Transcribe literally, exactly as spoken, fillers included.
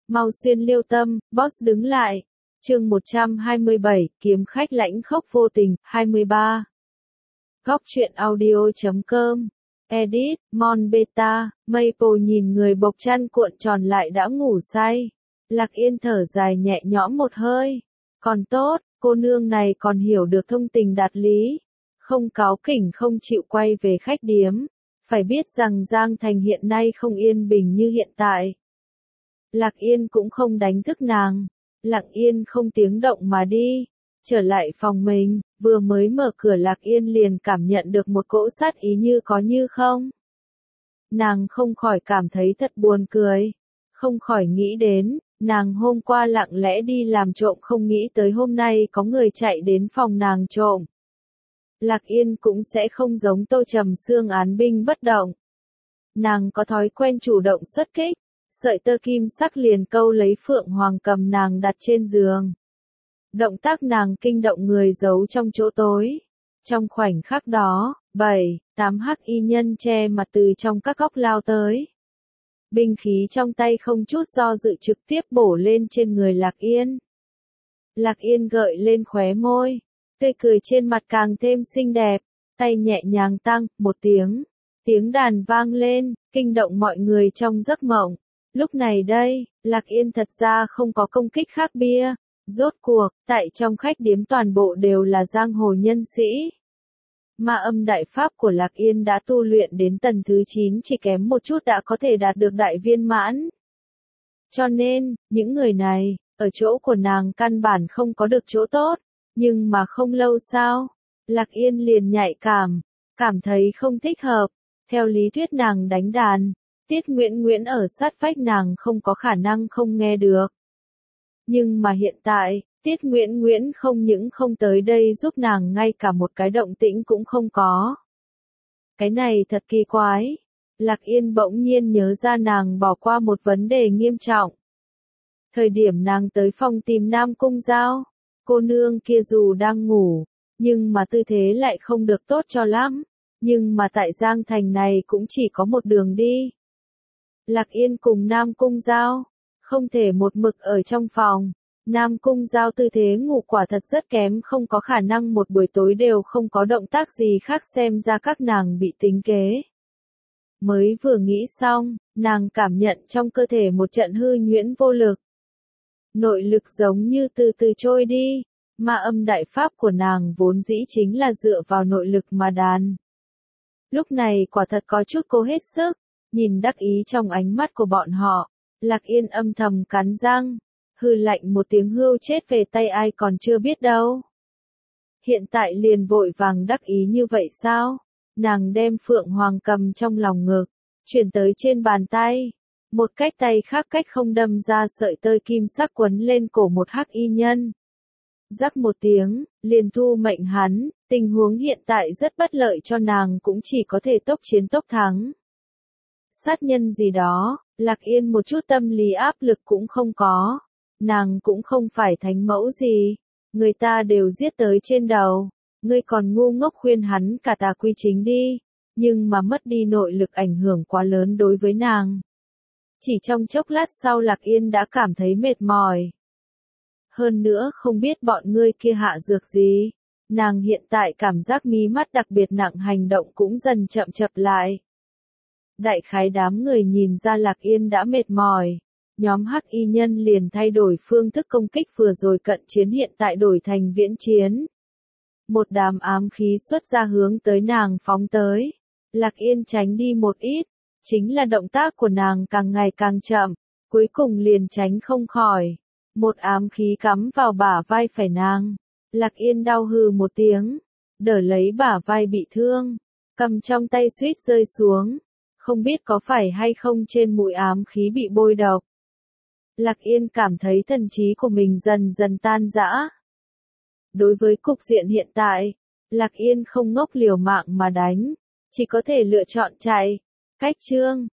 Mau xuyên liêu tâm, boss đứng lại. Chương một trăm hai mươi bảy, kiếm khách lãnh khốc vô tình, hai mươi ba. Góc truyện audio.com. Edit, Mon Beta, Maple nhìn người bộc chăn cuộn tròn lại đã ngủ say. Lạc Yên thở dài nhẹ nhõm một hơi. Còn tốt, cô nương này còn hiểu được thông tình đạt lý. Không cáu kỉnh không chịu quay về khách điếm. Phải biết rằng Giang Thành hiện nay không yên bình như hiện tại. Lạc Yên cũng không đánh thức nàng. Lặng yên không tiếng động mà đi. Trở lại phòng mình, vừa mới mở cửa Lạc Yên liền cảm nhận được một cỗ sát ý như có như không. Nàng không khỏi cảm thấy thật buồn cười. Không khỏi nghĩ đến, nàng hôm qua lặng lẽ đi làm trộm không nghĩ tới hôm nay có người chạy đến phòng nàng trộm. Lạc Yên cũng sẽ không giống Tô Trầm Sương án binh bất động. Nàng có thói quen chủ động xuất kích, sợi tơ kim sắc liền câu lấy Phượng Hoàng cầm nàng đặt trên giường. Động tác nàng kinh động người giấu trong chỗ tối. Trong khoảnh khắc đó, bảy, tám hắc y nhân che mặt từ trong các góc lao tới. Binh khí trong tay không chút do dự trực tiếp bổ lên trên người Lạc Yên. Lạc Yên gợi lên khóe môi, tươi cười trên mặt càng thêm xinh đẹp, tay nhẹ nhàng tăng, một tiếng. Tiếng đàn vang lên, kinh động mọi người trong giấc mộng. Lúc này đây, Lạc Yên thật ra không có công kích khác bia. Rốt cuộc, tại trong khách điếm toàn bộ đều là giang hồ nhân sĩ. Ma âm đại pháp của Lạc Yên đã tu luyện đến tầng thứ chín, chỉ kém một chút đã có thể đạt được đại viên mãn. Cho nên, những người này, ở chỗ của nàng căn bản không có được chỗ tốt. Nhưng mà không lâu sau, Lạc Yên liền nhạy cảm, cảm thấy không thích hợp. Theo lý thuyết nàng đánh đàn, Tiết Nguyễn Nguyễn ở sát vách nàng không có khả năng không nghe được. Nhưng mà hiện tại, Tiết Nguyễn Nguyễn không những không tới đây giúp nàng ngay cả một cái động tĩnh cũng không có. Cái này thật kỳ quái. Lạc Yên bỗng nhiên nhớ ra nàng bỏ qua một vấn đề nghiêm trọng. Thời điểm nàng tới phòng tìm Nam Cung Giao, cô nương kia dù đang ngủ, nhưng mà tư thế lại không được tốt cho lắm. Nhưng mà tại Giang Thành này cũng chỉ có một đường đi. Lạc Yên cùng Nam Cung Giao không thể một mực ở trong phòng. Nam Cung Giao tư thế ngủ quả thật rất kém, không có khả năng một buổi tối đều không có động tác gì khác, xem ra các nàng bị tính kế. Mới vừa nghĩ xong, nàng cảm nhận trong cơ thể một trận hư nhuyễn vô lực. Nội lực giống như từ từ trôi đi. Ma âm đại pháp của nàng vốn dĩ chính là dựa vào nội lực mà đàn. Lúc này quả thật có chút cố hết sức. Nhìn đắc ý trong ánh mắt của bọn họ, Lạc Yên âm thầm cắn răng, hừ lạnh một tiếng, hưu chết về tay ai còn chưa biết đâu. Hiện tại liền vội vàng đắc ý như vậy sao? Nàng đem Phượng Hoàng cầm trong lòng ngực, chuyển tới trên bàn tay. Một cách tay khác cách không đâm ra sợi tơ kim sắc quấn lên cổ một hắc y nhân. Rắc một tiếng, liền thu mệnh hắn, tình huống hiện tại rất bất lợi cho nàng, cũng chỉ có thể tốc chiến tốc thắng. Sát nhân gì đó, Lạc Yên một chút tâm lý áp lực cũng không có. Nàng cũng không phải thánh mẫu gì. Người ta đều giết tới trên đầu. Ngươi còn ngu ngốc khuyên hắn cả tà quy chính đi. Nhưng mà mất đi nội lực ảnh hưởng quá lớn đối với nàng. Chỉ trong chốc lát sau Lạc Yên đã cảm thấy mệt mỏi. Hơn nữa không biết bọn ngươi kia hạ dược gì. Nàng hiện tại cảm giác mí mắt đặc biệt nặng, hành động cũng dần chậm chậm lại. Đại khái đám người nhìn ra Lạc Yên đã mệt mỏi. Nhóm hắc y nhân liền thay đổi phương thức công kích, vừa rồi cận chiến hiện tại đổi thành viễn chiến. Một đám ám khí xuất ra hướng tới nàng phóng tới. Lạc Yên tránh đi một ít. Chính là động tác của nàng càng ngày càng chậm. Cuối cùng liền tránh không khỏi. Một ám khí cắm vào bả vai phải nàng. Lạc Yên đau hừ một tiếng. Đỡ lấy bả vai bị thương. Cầm trong tay suýt rơi xuống. Không biết có phải hay không trên mũi ám khí bị bôi độc. Lạc Yên cảm thấy thần trí của mình dần dần tan rã. Đối với cục diện hiện tại, Lạc Yên không ngốc liều mạng mà đánh, chỉ có thể lựa chọn chạy. Cách chương,